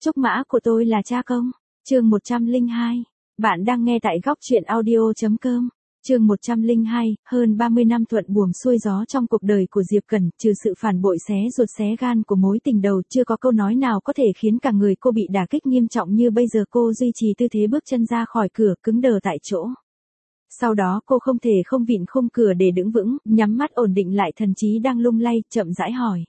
Trúc mã của tôi là cha công. Chương 102. Bạn đang nghe tại góc truyện audio.com. Chương 102, hơn 30 năm thuận buồm xuôi gió trong cuộc đời của Diệp Cần, trừ sự phản bội xé ruột xé gan của mối tình đầu, chưa có câu nói nào có thể khiến cả người cô bị đả kích nghiêm trọng như bây giờ. Cô duy trì tư thế bước chân ra khỏi cửa, cứng đờ tại chỗ. Sau đó cô không thể không vịn khung cửa để đứng vững, nhắm mắt ổn định lại thần trí đang lung lay, chậm rãi hỏi.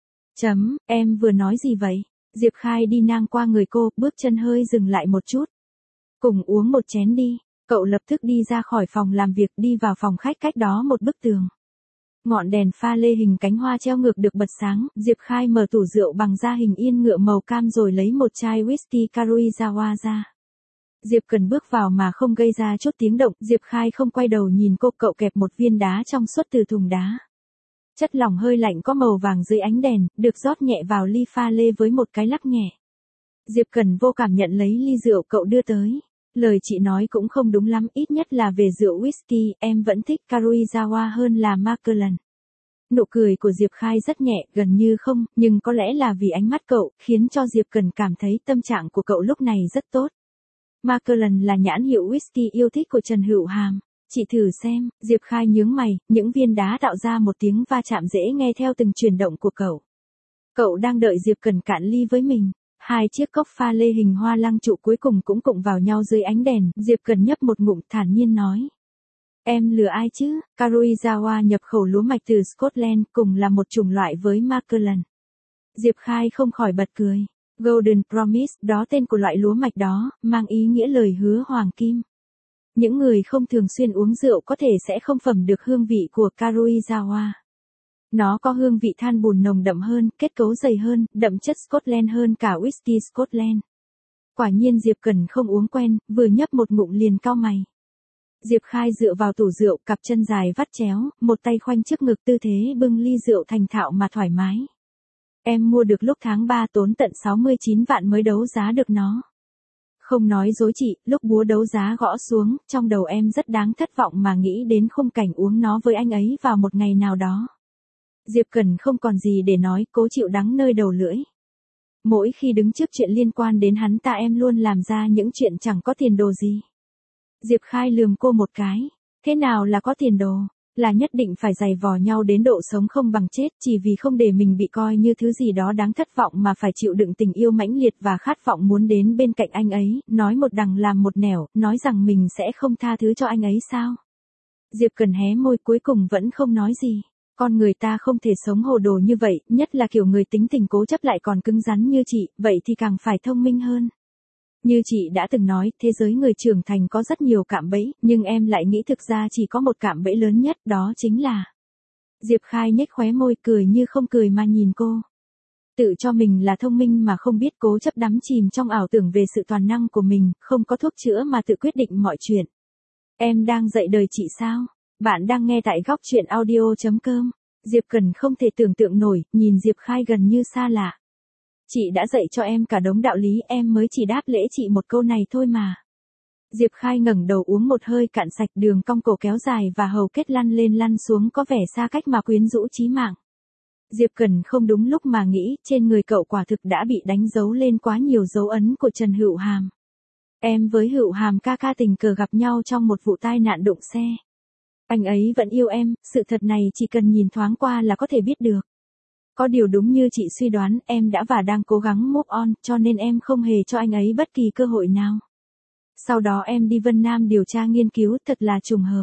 Em vừa nói gì vậy? Diệp Khai đi ngang qua người cô, bước chân hơi dừng lại một chút. Cùng uống một chén đi. Cậu lập tức đi ra khỏi phòng làm việc, đi vào phòng khách cách đó một bức tường. Ngọn đèn pha lê hình cánh hoa treo ngược được bật sáng, Diệp Khai mở tủ rượu bằng da hình yên ngựa màu cam rồi lấy một chai whisky Karuizawa ra. Diệp Cần bước vào mà không gây ra chút tiếng động, Diệp Khai không quay đầu nhìn cô, cậu kẹp một viên đá trong suốt từ thùng đá. Chất lỏng hơi lạnh có màu vàng dưới ánh đèn, được rót nhẹ vào ly pha lê với một cái lắc nhẹ. Diệp Cần vô cảm nhận lấy ly rượu cậu đưa tới. Lời chị nói cũng không đúng lắm, ít nhất là về rượu whisky, em vẫn thích Karuizawa hơn là Macallan. Nụ cười của Diệp Khai rất nhẹ, gần như không, nhưng có lẽ là vì ánh mắt cậu, khiến cho Diệp Cần cảm thấy tâm trạng của cậu lúc này rất tốt. Macallan là nhãn hiệu whisky yêu thích của Trần Hữu Hàm. Chị thử xem. Diệp Khai nhướng mày, những viên đá tạo ra một tiếng va chạm dễ nghe theo từng chuyển động của cậu. Cậu đang đợi Diệp Cần cạn ly với mình. Hai chiếc cốc pha lê hình hoa lăng trụ cuối cùng cũng cụng vào nhau dưới ánh đèn, Diệp Cần nhấp một ngụm thản nhiên nói. Em lừa ai chứ? Karuizawa nhập khẩu lúa mạch từ Scotland, cùng là một chủng loại với Macallan. Diệp Khai không khỏi bật cười. Golden Promise, đó tên của loại lúa mạch đó, mang ý nghĩa lời hứa hoàng kim. Những người không thường xuyên uống rượu có thể sẽ không phẩm được hương vị của Karuizawa. Nó có hương vị than bùn nồng đậm hơn, kết cấu dày hơn, đậm chất Scotland hơn cả whisky Scotland. Quả nhiên Diệp Cần không uống quen, vừa nhấp một ngụm liền cau mày. Diệp Khai dựa vào tủ rượu, cặp chân dài vắt chéo, một tay khoanh trước ngực, tư thế bưng ly rượu thành thạo mà thoải mái. Em mua được lúc tháng 3 tốn tận 69 vạn mới đấu giá được nó. Không nói dối chị, lúc búa đấu giá gõ xuống, trong đầu em rất đáng thất vọng mà nghĩ đến khung cảnh uống nó với anh ấy vào một ngày nào đó. Diệp Cần không còn gì để nói, cố chịu đắng nơi đầu lưỡi. Mỗi khi đứng trước chuyện liên quan đến hắn ta em luôn làm ra những chuyện chẳng có tiền đồ gì. Diệp Khai lườm cô một cái. Thế nào là có tiền đồ? Là nhất định phải giày vò nhau đến độ sống không bằng chết, chỉ vì không để mình bị coi như thứ gì đó đáng thất vọng mà phải chịu đựng tình yêu mãnh liệt và khát vọng muốn đến bên cạnh anh ấy, nói một đằng làm một nẻo, nói rằng mình sẽ không tha thứ cho anh ấy sao? Diệp Cần hé môi, cuối cùng vẫn không nói gì. Con người ta không thể sống hồ đồ như vậy, nhất là kiểu người tính tình cố chấp lại còn cứng rắn như chị, vậy thì càng phải thông minh hơn. Như chị đã từng nói, thế giới người trưởng thành có rất nhiều cạm bẫy, nhưng em lại nghĩ thực ra chỉ có một cạm bẫy lớn nhất, đó chính là... Diệp Khai nhếch khóe môi, cười như không cười mà nhìn cô. Tự cho mình là thông minh mà không biết, cố chấp đắm chìm trong ảo tưởng về sự toàn năng của mình, không có thuốc chữa mà tự quyết định mọi chuyện. Em đang dạy đời chị sao? Bạn đang nghe tại góc truyện audio.com. Diệp Cần không thể tưởng tượng nổi, nhìn Diệp Khai gần như xa lạ. Chị đã dạy cho em cả đống đạo lý, em mới chỉ đáp lễ chị một câu này thôi mà. Diệp Khai ngẩng đầu uống một hơi cạn sạch, đường cong cổ kéo dài và hầu kết lăn lên lăn xuống có vẻ xa cách mà quyến rũ chí mạng. Diệp Cần không đúng lúc mà nghĩ, trên người cậu quả thực đã bị đánh dấu lên quá nhiều dấu ấn của Trần Hữu Hàm. Em với Hữu Hàm ca ca tình cờ gặp nhau trong một vụ tai nạn đụng xe. Anh ấy vẫn yêu em, sự thật này chỉ cần nhìn thoáng qua là có thể biết được. Có điều đúng như chị suy đoán, em đã và đang cố gắng move on, cho nên em không hề cho anh ấy bất kỳ cơ hội nào. Sau đó em đi Vân Nam điều tra nghiên cứu, thật là trùng hợp.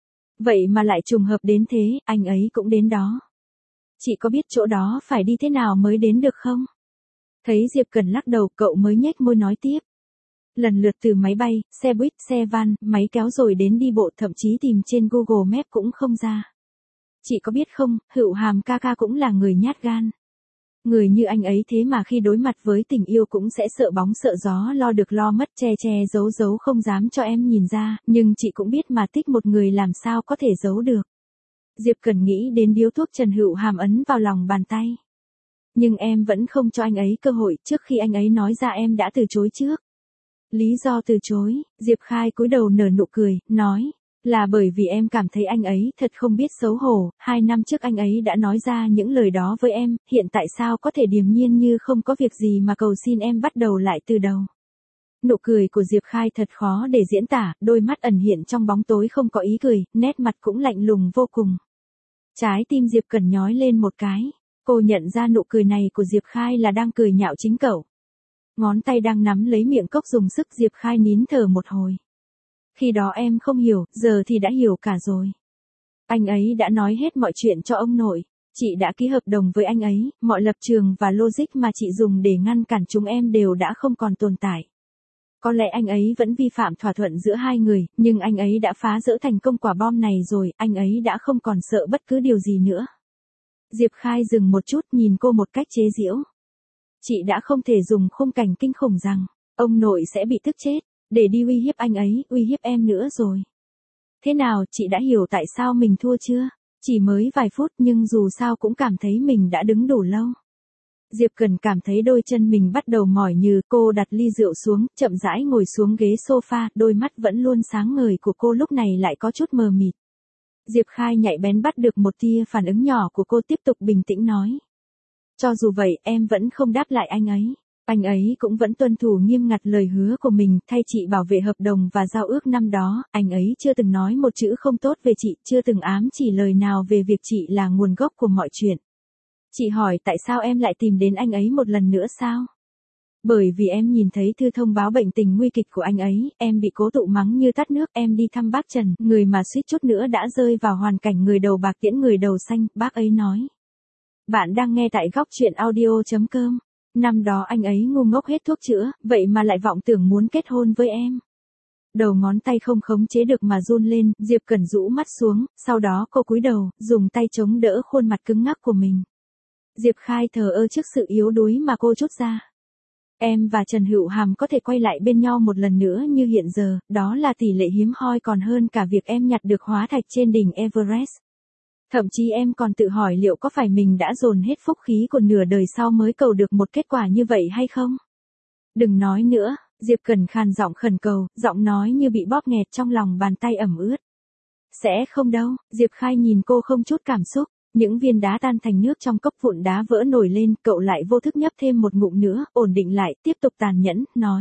Vậy mà lại trùng hợp đến thế, anh ấy cũng đến đó. Chị có biết chỗ đó phải đi thế nào mới đến được không? Thấy Diệp Cần lắc đầu, cậu mới nhếch môi nói tiếp. Lần lượt từ máy bay, xe buýt, xe van, máy kéo rồi đến đi bộ, thậm chí tìm trên Google Maps cũng không ra. Chị có biết không, Hữu Hàm ca ca cũng là người nhát gan. Người như anh ấy thế mà khi đối mặt với tình yêu cũng sẽ sợ bóng sợ gió, lo được lo mất, che che giấu giấu không dám cho em nhìn ra, nhưng chị cũng biết mà, thích một người làm sao có thể giấu được. Diệp Cần nghĩ đến điếu thuốc Trần Hữu Hàm ấn vào lòng bàn tay. Nhưng em vẫn không cho anh ấy cơ hội, trước khi anh ấy nói ra em đã từ chối trước. Lý do từ chối, Diệp Khai cúi đầu nở nụ cười, nói. Là bởi vì em cảm thấy anh ấy thật không biết xấu hổ, 2 năm trước anh ấy đã nói ra những lời đó với em, hiện tại sao có thể điềm nhiên như không có việc gì mà cầu xin em bắt đầu lại từ đầu. Nụ cười của Diệp Khai thật khó để diễn tả, đôi mắt ẩn hiện trong bóng tối không có ý cười, nét mặt cũng lạnh lùng vô cùng. Trái tim Diệp Cẩn nhói lên một cái, cô nhận ra nụ cười này của Diệp Khai là đang cười nhạo chính cậu. Ngón tay đang nắm lấy miệng cốc dùng sức Diệp Khai nín thở một hồi. Khi đó em không hiểu, giờ thì đã hiểu cả rồi. Anh ấy đã nói hết mọi chuyện cho ông nội. Chị đã ký hợp đồng với anh ấy, mọi lập trường và logic mà chị dùng để ngăn cản chúng em đều đã không còn tồn tại. Có lẽ anh ấy vẫn vi phạm thỏa thuận giữa hai người, nhưng anh ấy đã phá vỡ thành công quả bom này rồi, anh ấy đã không còn sợ bất cứ điều gì nữa. Diệp Khai dừng một chút nhìn cô một cách chế giễu. Chị đã không thể dùng khung cảnh kinh khủng rằng, ông nội sẽ bị tức chết, để đi uy hiếp anh ấy, uy hiếp em nữa rồi. Thế nào, chị đã hiểu tại sao mình thua chưa? Chỉ mới vài phút nhưng dù sao cũng cảm thấy mình đã đứng đủ lâu. Diệp Cần cảm thấy đôi chân mình bắt đầu mỏi nhừ, cô đặt ly rượu xuống, chậm rãi ngồi xuống ghế sofa, đôi mắt vẫn luôn sáng ngời của cô lúc này lại có chút mờ mịt. Diệp Khai nhạy bén bắt được một tia phản ứng nhỏ của cô tiếp tục bình tĩnh nói. Cho dù vậy em vẫn không đáp lại anh ấy. Anh ấy cũng vẫn tuân thủ nghiêm ngặt lời hứa của mình, thay chị bảo vệ hợp đồng và giao ước năm đó, anh ấy chưa từng nói một chữ không tốt về chị, chưa từng ám chỉ lời nào về việc chị là nguồn gốc của mọi chuyện. Chị hỏi tại sao em lại tìm đến anh ấy một lần nữa sao? Bởi vì em nhìn thấy thư thông báo bệnh tình nguy kịch của anh ấy, em bị cố tụ mắng như tát nước, em đi thăm bác Trần, người mà suýt chút nữa đã rơi vào hoàn cảnh người đầu bạc tiễn người đầu xanh, bác ấy nói. Bạn đang nghe tại góc truyện audio.com. Năm đó anh ấy ngu ngốc hết thuốc chữa, vậy mà lại vọng tưởng muốn kết hôn với em. Đầu ngón tay không khống chế được mà run lên, Diệp Cẩn rũ mắt xuống, sau đó cô cúi đầu, dùng tay chống đỡ khuôn mặt cứng ngắc của mình. Diệp Khai thờ ơ trước sự yếu đuối mà cô trút ra. Em và Trần Hữu Hàm có thể quay lại bên nhau một lần nữa như hiện giờ, đó là tỷ lệ hiếm hoi còn hơn cả việc em nhặt được hóa thạch trên đỉnh Everest. Thậm chí em còn tự hỏi liệu có phải mình đã dồn hết phúc khí của nửa đời sau mới cầu được một kết quả như vậy hay không? Đừng nói nữa, Diệp Cẩn khàn giọng khẩn cầu, giọng nói như bị bóp nghẹt trong lòng bàn tay ẩm ướt. Sẽ không đâu, Diệp Khai nhìn cô không chút cảm xúc, những viên đá tan thành nước trong cốc vụn đá vỡ nổi lên, cậu lại vô thức nhấp thêm một ngụm nữa, ổn định lại, tiếp tục tàn nhẫn, nói.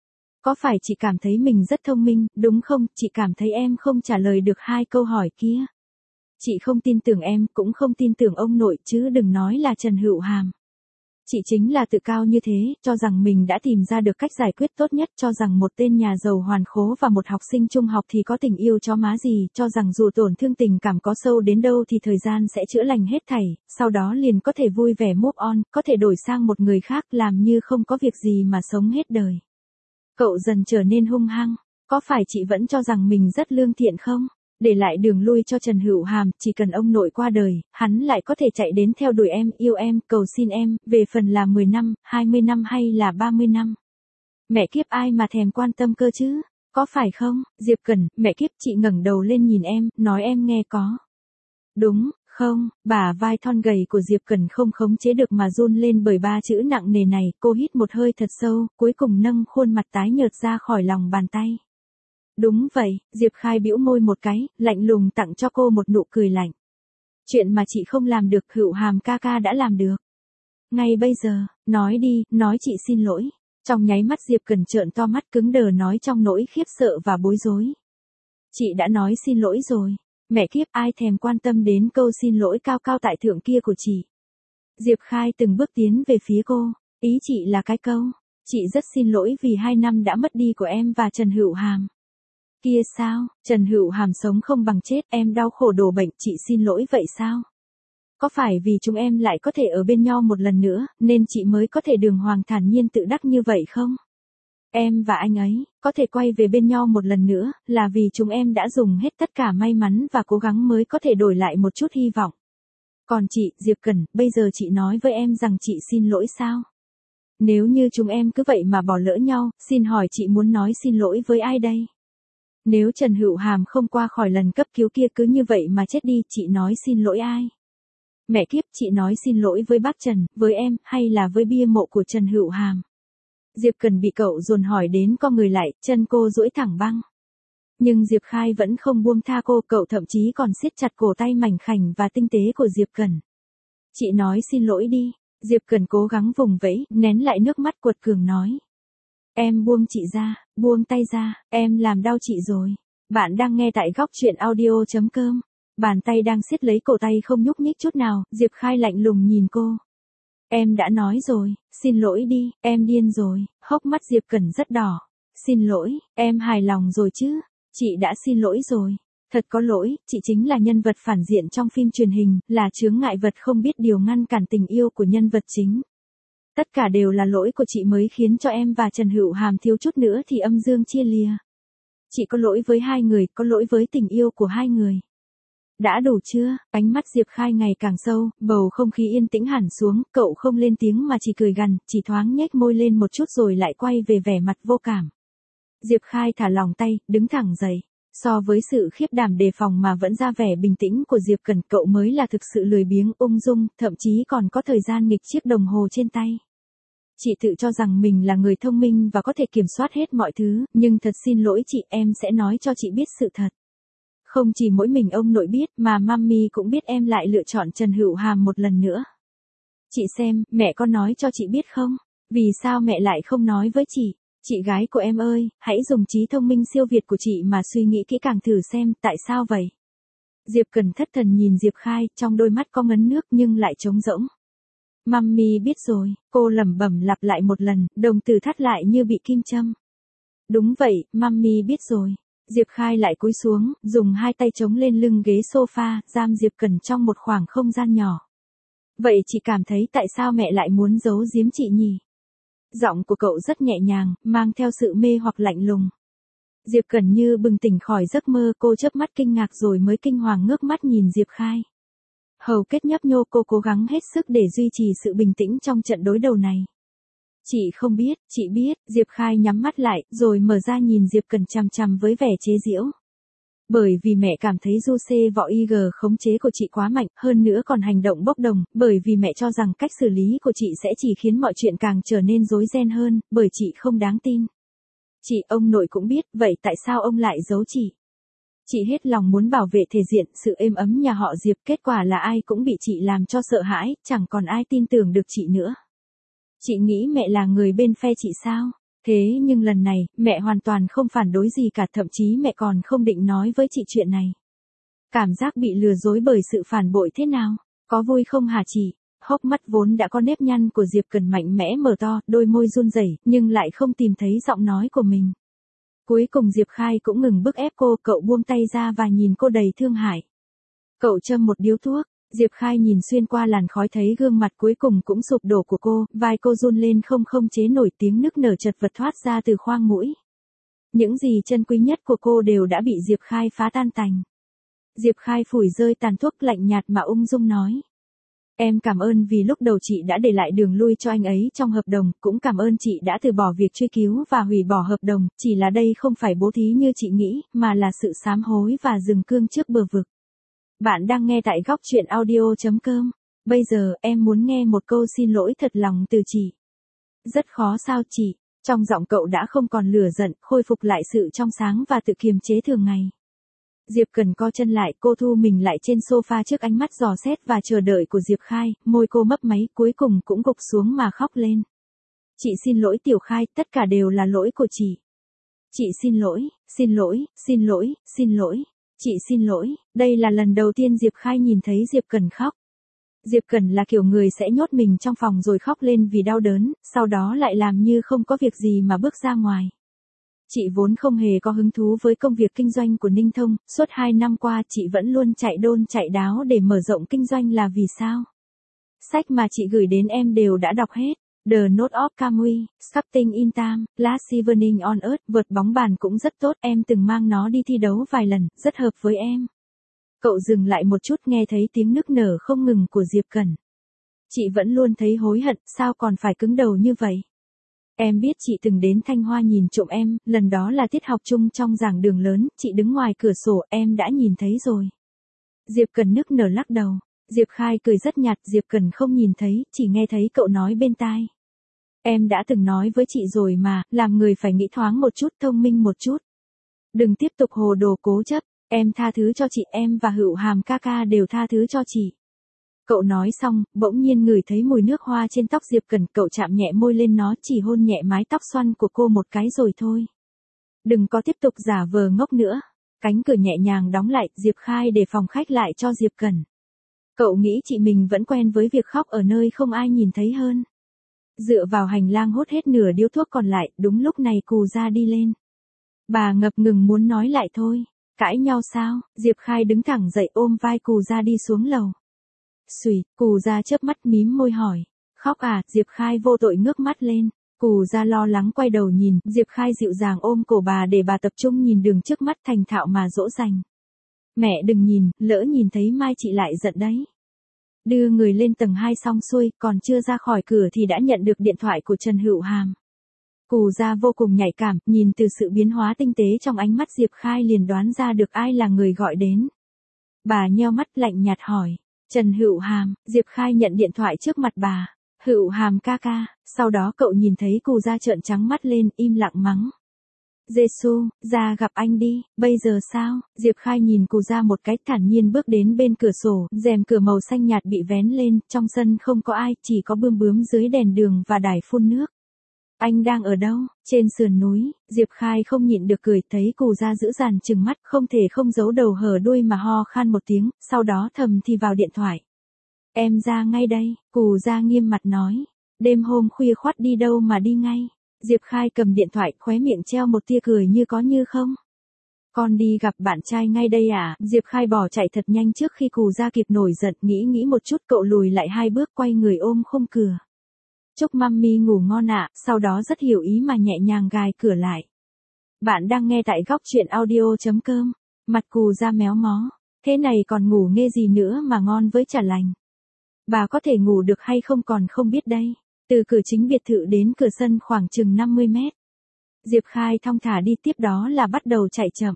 Có phải chị cảm thấy mình rất thông minh, đúng không? Chị cảm thấy em không trả lời được 2 câu hỏi kia. Chị không tin tưởng em, cũng không tin tưởng ông nội, chứ đừng nói là Trần Hữu Hàm. Chị chính là tự cao như thế, cho rằng mình đã tìm ra được cách giải quyết tốt nhất, cho rằng một tên nhà giàu hoàn khố và một học sinh trung học thì có tình yêu cho má gì, cho rằng dù tổn thương tình cảm có sâu đến đâu thì thời gian sẽ chữa lành hết thảy, sau đó liền có thể vui vẻ move on, có thể đổi sang một người khác, làm như không có việc gì mà sống hết đời. Cậu dần trở nên hung hăng, có phải chị vẫn cho rằng mình rất lương thiện không? Để lại đường lui cho Trần Hữu Hàm, chỉ cần ông nội qua đời, hắn lại có thể chạy đến theo đuổi em, yêu em, cầu xin em, về phần là 10 năm, 20 năm hay là 30 năm. Mẹ kiếp ai mà thèm quan tâm cơ chứ, có phải không, Diệp Cẩn, mẹ kiếp chị ngẩng đầu lên nhìn em, nói em nghe có. Đúng, không, bả vai thon gầy của Diệp Cẩn không khống chế được mà run lên bởi 3 chữ nặng nề này, cô hít một hơi thật sâu, cuối cùng nâng khuôn mặt tái nhợt ra khỏi lòng bàn tay. Đúng vậy, Diệp Khai bĩu môi một cái, lạnh lùng tặng cho cô một nụ cười lạnh. Chuyện mà chị không làm được, Hữu Hàm ca ca đã làm được. Ngay bây giờ, nói đi, nói chị xin lỗi. Trong nháy mắt Diệp Cẩn trợn to mắt cứng đờ nói trong nỗi khiếp sợ và bối rối. Chị đã nói xin lỗi rồi. Mẹ kiếp ai thèm quan tâm đến câu xin lỗi cao cao tại thượng kia của chị. Diệp Khai từng bước tiến về phía cô, ý chị là cái câu. Chị rất xin lỗi vì 2 năm đã mất đi của em và Trần Hữu Hàm. Kia sao, Trần Hữu Hàm sống không bằng chết, em đau khổ đổ bệnh, chị xin lỗi vậy sao? Có phải vì chúng em lại có thể ở bên nhau một lần nữa, nên chị mới có thể đường hoàng thản nhiên tự đắc như vậy không? Em và anh ấy, có thể quay về bên nhau một lần nữa, là vì chúng em đã dùng hết tất cả may mắn và cố gắng mới có thể đổi lại một chút hy vọng. Còn chị, Diệp Cẩn, bây giờ chị nói với em rằng chị xin lỗi sao? Nếu như chúng em cứ vậy mà bỏ lỡ nhau, xin hỏi chị muốn nói xin lỗi với ai đây? Nếu Trần Hữu Hàm không qua khỏi lần cấp cứu kia cứ như vậy mà chết đi, chị nói xin lỗi ai? Mẹ kiếp, chị nói xin lỗi với bác Trần, với em, hay là với bia mộ của Trần Hữu Hàm? Diệp Cần bị cậu dồn hỏi đến co người lại, chân cô duỗi thẳng băng. Nhưng Diệp Khai vẫn không buông tha cô, cậu thậm chí còn siết chặt cổ tay mảnh khảnh và tinh tế của Diệp Cẩn. Chị nói xin lỗi đi. Diệp Cẩn cố gắng vùng vẫy, nén lại nước mắt quật cường nói. Em buông chị ra, buông tay ra, em làm đau chị rồi. Bạn đang nghe tại góc truyện audio.com. Bàn tay đang siết lấy cổ tay không nhúc nhích chút nào, Diệp Khai lạnh lùng nhìn cô. Em đã nói rồi, xin lỗi đi, em điên rồi, hốc mắt Diệp Cẩn rất đỏ. Xin lỗi, em hài lòng rồi chứ, chị đã xin lỗi rồi. Thật có lỗi, chị chính là nhân vật phản diện trong phim truyền hình, là chướng ngại vật không biết điều ngăn cản tình yêu của nhân vật chính. Tất cả đều là lỗi của chị mới khiến cho em và Trần Hữu Hàm thiếu chút nữa thì âm dương chia lìa. Chị có lỗi với hai người, có lỗi với tình yêu của hai người. Đã đủ chưa? Ánh mắt Diệp Khai ngày càng sâu, bầu không khí yên tĩnh hẳn xuống, cậu không lên tiếng mà chỉ cười gằn, chỉ thoáng nhếch môi lên một chút rồi lại quay về vẻ mặt vô cảm. Diệp Khai thả lỏng tay, đứng thẳng dậy. So với sự khiếp đảm đề phòng mà vẫn ra vẻ bình tĩnh của Diệp Cẩn, cậu mới là thực sự lười biếng, ung dung, thậm chí còn có thời gian nghịch chiếc đồng hồ trên tay. Chị tự cho rằng mình là người thông minh và có thể kiểm soát hết mọi thứ, nhưng thật xin lỗi chị, em sẽ nói cho chị biết sự thật. Không chỉ mỗi mình ông nội biết mà mami cũng biết em lại lựa chọn Trần Hữu Hàm một lần nữa. Chị xem, mẹ có nói cho chị biết không? Vì sao mẹ lại không nói với chị? Chị gái của em ơi, hãy dùng trí thông minh siêu việt của chị mà suy nghĩ kỹ càng thử xem tại sao vậy. Diệp Cẩn thất thần nhìn Diệp Khai, trong đôi mắt có ngấn nước nhưng lại trống rỗng. Mami biết rồi, cô lẩm bẩm lặp lại một lần, đồng tử thắt lại như bị kim châm. Đúng vậy, mami biết rồi. Diệp Khai lại cúi xuống, dùng hai tay chống lên lưng ghế sofa, giam Diệp Cẩn trong một khoảng không gian nhỏ. Vậy chị cảm thấy tại sao mẹ lại muốn giấu giếm chị nhỉ? Giọng của cậu rất nhẹ nhàng, mang theo sự mê hoặc lạnh lùng. Diệp Cẩn như bừng tỉnh khỏi giấc mơ, cô chớp mắt kinh ngạc rồi mới kinh hoàng ngước mắt nhìn Diệp Khai. Hầu kết nhấp nhô, cô cố gắng hết sức để duy trì sự bình tĩnh trong trận đối đầu này. Chị không biết, chị biết, Diệp Khai nhắm mắt lại, rồi mở ra nhìn Diệp Cẩn chằm chằm với vẻ chế giễu. Bởi vì mẹ cảm thấy du xê võ IG khống chế của chị quá mạnh, hơn nữa còn hành động bốc đồng, bởi vì mẹ cho rằng cách xử lý của chị sẽ chỉ khiến mọi chuyện càng trở nên rối ren hơn, bởi chị không đáng tin. Chị, ông nội cũng biết, vậy tại sao ông lại giấu chị? Chị hết lòng muốn bảo vệ thể diện, sự êm ấm nhà họ Diệp, kết quả là ai cũng bị chị làm cho sợ hãi, chẳng còn ai tin tưởng được chị nữa. Chị nghĩ mẹ là người bên phe chị sao? Thế nhưng lần này, mẹ hoàn toàn không phản đối gì cả, thậm chí mẹ còn không định nói với chị chuyện này. Cảm giác bị lừa dối bởi sự phản bội thế nào? Có vui không hả chị? Hốc mắt vốn đã có nếp nhăn của Diệp Cẩn mạnh mẽ mở to, đôi môi run rẩy, nhưng lại không tìm thấy giọng nói của mình. Cuối cùng Diệp Khai cũng ngừng bức ép cô, cậu buông tay ra và nhìn cô đầy thương hại. Cậu châm một điếu thuốc. Diệp Khai nhìn xuyên qua làn khói thấy gương mặt cuối cùng cũng sụp đổ của cô, vai cô run lên không chế nổi, tiếng nức nở chật vật thoát ra từ khoang mũi. Những gì chân quý nhất của cô đều đã bị Diệp Khai phá tan tành. Diệp Khai phủi rơi tàn thuốc lạnh nhạt mà ung dung nói. Em cảm ơn vì lúc đầu chị đã để lại đường lui cho anh ấy trong hợp đồng, cũng cảm ơn chị đã từ bỏ việc truy cứu và hủy bỏ hợp đồng, chỉ là đây không phải bố thí như chị nghĩ, mà là sự sám hối và dừng cương trước bờ vực. Bạn đang nghe tại góc truyện audio.com. Bây giờ, em muốn nghe một câu xin lỗi thật lòng từ chị. Rất khó sao chị? Trong giọng cậu đã không còn lửa giận, khôi phục lại sự trong sáng và tự kiềm chế thường ngày. Diệp Cẩn co chân lại, cô thu mình lại trên sofa trước ánh mắt dò xét và chờ đợi của Diệp Khai, môi cô mấp máy, cuối cùng cũng gục xuống mà khóc lên. Chị xin lỗi Tiểu Khai, tất cả đều là lỗi của chị. Chị xin lỗi, xin lỗi, xin lỗi, xin lỗi. Chị xin lỗi, đây là lần đầu tiên Diệp Khai nhìn thấy Diệp Cẩn khóc. Diệp Cẩn là kiểu người sẽ nhốt mình trong phòng rồi khóc lên vì đau đớn, sau đó lại làm như không có việc gì mà bước ra ngoài. Chị vốn không hề có hứng thú với công việc kinh doanh của Ninh Thông, suốt 2 năm qua chị vẫn luôn chạy đôn chạy đáo để mở rộng kinh doanh là vì sao? Sách mà chị gửi đến em đều đã đọc hết. The Note of Kamui, Sculpting in Time, Last Evening on Earth, vợt bóng bàn cũng rất tốt, em từng mang nó đi thi đấu vài lần, rất hợp với em. Cậu dừng lại một chút nghe thấy tiếng nức nở không ngừng của Diệp Cẩn. Chị vẫn luôn thấy hối hận, sao còn phải cứng đầu như vậy? Em biết chị từng đến Thanh Hoa nhìn trộm em, lần đó là tiết học chung trong giảng đường lớn, chị đứng ngoài cửa sổ, em đã nhìn thấy rồi. Diệp Cẩn nức nở lắc đầu. Diệp Khai cười rất nhạt, Diệp Cẩn không nhìn thấy, chỉ nghe thấy cậu nói bên tai. Em đã từng nói với chị rồi mà, làm người phải nghĩ thoáng một chút, thông minh một chút. Đừng tiếp tục hồ đồ cố chấp, em tha thứ cho chị, em và Hựu Hàm ca ca đều tha thứ cho chị. Cậu nói xong, bỗng nhiên ngửi thấy mùi nước hoa trên tóc Diệp Cẩn, cậu chạm nhẹ môi lên nó, chỉ hôn nhẹ mái tóc xoăn của cô một cái rồi thôi. Đừng có tiếp tục giả vờ ngốc nữa. Cánh cửa nhẹ nhàng đóng lại, Diệp Khai để phòng khách lại cho Diệp Cẩn. Cậu nghĩ chị mình vẫn quen với việc khóc ở nơi không ai nhìn thấy hơn. Dựa vào hành lang hốt hết nửa điếu thuốc còn lại, đúng lúc này Cù Gia đi lên. Bà ngập ngừng muốn nói lại thôi. Cãi nhau sao? Diệp Khai đứng thẳng dậy ôm vai Cù Gia đi xuống lầu. Xùi, Cù Gia chớp mắt mím môi hỏi. Khóc à? Diệp Khai vô tội ngước mắt lên. Cù Gia lo lắng quay đầu nhìn, Diệp Khai dịu dàng ôm cổ bà để bà tập trung nhìn đường trước mắt, thành thạo mà dỗ dành. Mẹ đừng nhìn, lỡ nhìn thấy mai chị lại giận đấy. Đưa người lên tầng 2 xong xuôi, còn chưa ra khỏi cửa thì đã nhận được điện thoại của Trần Hựu Hàm. Cù Gia vô cùng nhạy cảm, nhìn từ sự biến hóa tinh tế trong ánh mắt Diệp Khai liền đoán ra được ai là người gọi đến. Bà nheo mắt lạnh nhạt hỏi. Trần Hựu Hàm. Diệp Khai nhận điện thoại trước mặt bà. Hựu Hàm ca ca. Sau đó cậu nhìn thấy Cù Gia trợn trắng mắt lên, im lặng mắng. Giê-xu, ra gặp anh đi, bây giờ sao? Diệp Khai nhìn Cù Gia một cái, thản nhiên bước đến bên cửa sổ, rèm cửa màu xanh nhạt bị vén lên, trong sân không có ai, chỉ có bươm bướm dưới đèn đường và đài phun nước. Anh đang ở đâu? Trên sườn núi. Diệp Khai không nhịn được cười, thấy Cù Gia dữ dằn trừng mắt, không thể không giấu đầu hở đuôi mà ho khan một tiếng, sau đó thầm thì vào điện thoại. Em ra ngay đây, Cù Gia nghiêm mặt nói. Đêm hôm khuya khoắt đi đâu mà đi ngay? Diệp Khai cầm điện thoại, khóe miệng treo một tia cười như có như không. Con đi gặp bạn trai ngay đây à? Diệp Khai bỏ chạy thật nhanh trước khi Cù Gia kịp nổi giận, nghĩ một chút cậu lùi lại 2 bước, quay người ôm khung cửa. Chúc mami ngủ ngon ạ, sau đó rất hiểu ý mà nhẹ nhàng gài cửa lại. Bạn đang nghe tại góc truyện audio.com. Mặt Cù Gia méo mó. Thế này còn ngủ nghe gì nữa mà ngon với chả lành. Bà có thể ngủ được hay không còn không biết đây. Từ cửa chính biệt thự đến cửa sân khoảng chừng 50 mét. Diệp Khai thong thả đi, tiếp đó là bắt đầu chạy chậm.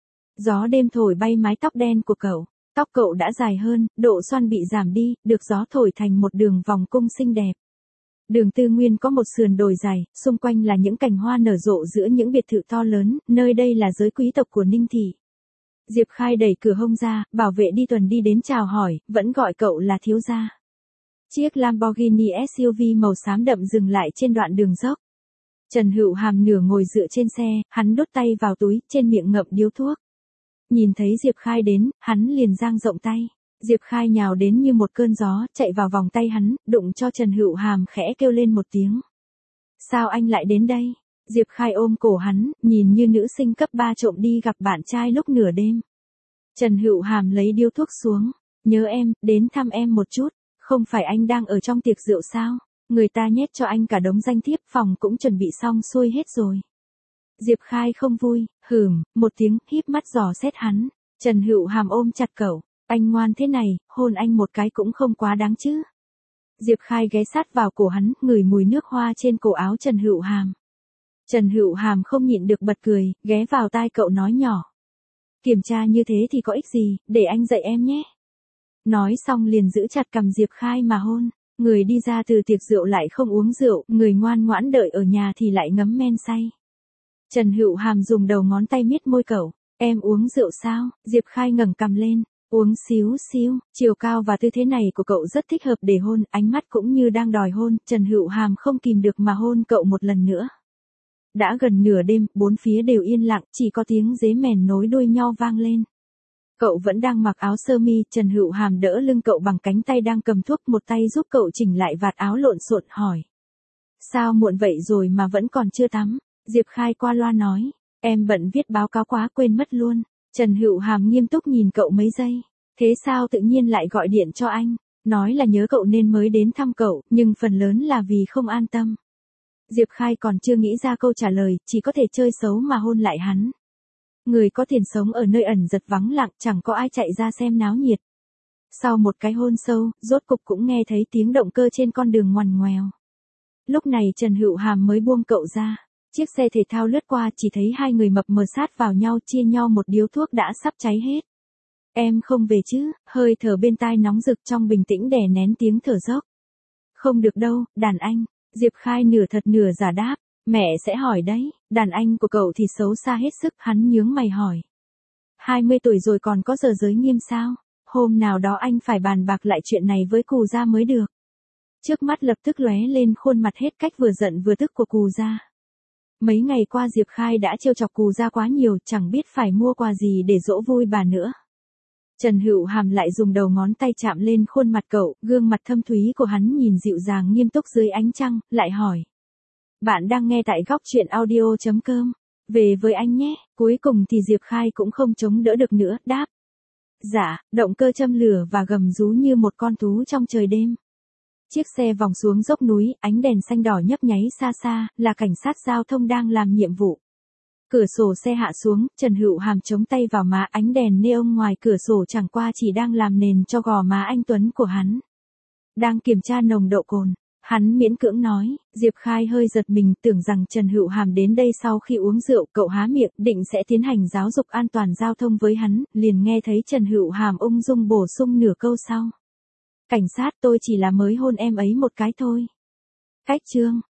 Gió đêm thổi bay mái tóc đen của cậu. Tóc cậu đã dài hơn, độ xoăn bị giảm đi, được gió thổi thành một đường vòng cung xinh đẹp. Đường Tư Nguyên có một sườn đồi dài, xung quanh là những cành hoa nở rộ giữa những biệt thự to lớn, nơi đây là giới quý tộc của Ninh Thị. Diệp Khai đẩy cửa hông ra, bảo vệ đi tuần đi đến chào hỏi, vẫn gọi cậu là thiếu gia. Chiếc Lamborghini SUV màu xám đậm dừng lại trên đoạn đường dốc. Trần Hựu Hàm nửa ngồi dựa trên xe, hắn đút tay vào túi, trên miệng ngậm điếu thuốc. Nhìn thấy Diệp Khai đến, hắn liền dang rộng tay. Diệp Khai nhào đến như một cơn gió, chạy vào vòng tay hắn, đụng cho Trần Hựu Hàm khẽ kêu lên một tiếng. Sao anh lại đến đây? Diệp Khai ôm cổ hắn, nhìn như nữ sinh cấp 3 trộm đi gặp bạn trai lúc nửa đêm. Trần Hựu Hàm lấy điếu thuốc xuống. Nhớ em, đến thăm em một chút. Không phải anh đang ở trong tiệc rượu sao? Người ta nhét cho anh cả đống danh thiếp, phòng cũng chuẩn bị xong xuôi hết rồi. Diệp Khai không vui, một tiếng, híp mắt dò xét hắn. Trần Hựu Hàm ôm chặt cậu. Anh ngoan thế này, hôn anh một cái cũng không quá đáng chứ. Diệp Khai ghé sát vào cổ hắn, ngửi mùi nước hoa trên cổ áo Trần Hựu Hàm. Trần Hựu Hàm không nhịn được bật cười, ghé vào tai cậu nói nhỏ. Kiểm tra như thế thì có ích gì, để anh dạy em nhé. Nói xong liền giữ chặt cằm Diệp Khai mà hôn. Người đi ra từ tiệc rượu lại không uống rượu, người ngoan ngoãn đợi ở nhà thì lại ngấm men say. Trần Hựu Hàm dùng đầu ngón tay miết môi cậu. Em uống rượu sao? Diệp Khai ngẩng cằm lên. Uống xíu xíu, chiều cao và tư thế này của cậu rất thích hợp để hôn, ánh mắt cũng như đang đòi hôn, Trần Hựu Hàm không kìm được mà hôn cậu một lần nữa. Đã gần nửa đêm, bốn phía đều yên lặng, chỉ có tiếng dế mèn nối đuôi nhau vang lên. Cậu vẫn đang mặc áo sơ mi, Trần Hựu Hàm đỡ lưng cậu bằng cánh tay đang cầm thuốc, một tay giúp cậu chỉnh lại vạt áo lộn xộn hỏi. Sao muộn vậy rồi mà vẫn còn chưa tắm? Diệp Khai qua loa nói, em bận viết báo cáo quá quên mất luôn. Trần Hựu Hàm nghiêm túc nhìn cậu mấy giây. Thế sao tự nhiên lại gọi điện cho anh? Nói là nhớ cậu nên mới đến thăm cậu, nhưng phần lớn là vì không an tâm. Diệp Khai còn chưa nghĩ ra câu trả lời, chỉ có thể chơi xấu mà hôn lại hắn. Người có tiền sống ở nơi ẩn giật vắng lặng, chẳng có ai chạy ra xem náo nhiệt. Sau một cái hôn sâu, rốt cục cũng nghe thấy tiếng động cơ trên con đường ngoằn ngoèo. Lúc này Trần Hựu Hàm mới buông cậu ra. Chiếc xe thể thao lướt qua, chỉ thấy hai người mập mờ sát vào nhau, chia nhau một điếu thuốc đã sắp cháy hết. Em không về chứ? Hơi thở bên tai nóng rực, trong bình tĩnh đè nén tiếng thở dốc. Không được đâu, đàn anh. Diệp Khai nửa thật nửa giả đáp. Mẹ sẽ hỏi đấy, đàn anh của cậu thì xấu xa hết sức, hắn nhướng mày hỏi. 20 tuổi rồi còn có giờ giới nghiêm sao? Hôm nào đó anh phải bàn bạc lại chuyện này với Cù Gia mới được. Trước mắt lập tức lóe lên khuôn mặt hết cách vừa giận vừa tức của Cù Gia. Mấy ngày qua Diệp Khai đã trêu chọc Cù Gia quá nhiều, chẳng biết phải mua quà gì để dỗ vui bà nữa. Trần Hữu Hàm lại dùng đầu ngón tay chạm lên khuôn mặt cậu, gương mặt thâm thúy của hắn nhìn dịu dàng nghiêm túc dưới ánh trăng, lại hỏi. Bạn đang nghe tại góc truyện audio.com. Về với anh nhé, cuối cùng thì Diệp Khai cũng không chống đỡ được nữa, đáp. Dạ, động cơ châm lửa và gầm rú như một con thú trong trời đêm. Chiếc xe vòng xuống dốc núi, ánh đèn xanh đỏ nhấp nháy xa xa, là cảnh sát giao thông đang làm nhiệm vụ. Cửa sổ xe hạ xuống, Trần Hữu Hàm chống tay vào má, ánh đèn neon ngoài cửa sổ chẳng qua chỉ đang làm nền cho gò má anh tuấn của hắn. Đang kiểm tra nồng độ cồn. Hắn miễn cưỡng nói, Diệp Khai hơi giật mình, tưởng rằng Trần Hữu Hàm đến đây sau khi uống rượu, cậu há miệng, định sẽ tiến hành giáo dục an toàn giao thông với hắn, liền nghe thấy Trần Hữu Hàm ung dung bổ sung nửa câu sau. Cảnh sát, tôi chỉ là mới hôn em ấy một cái thôi. Cách chương.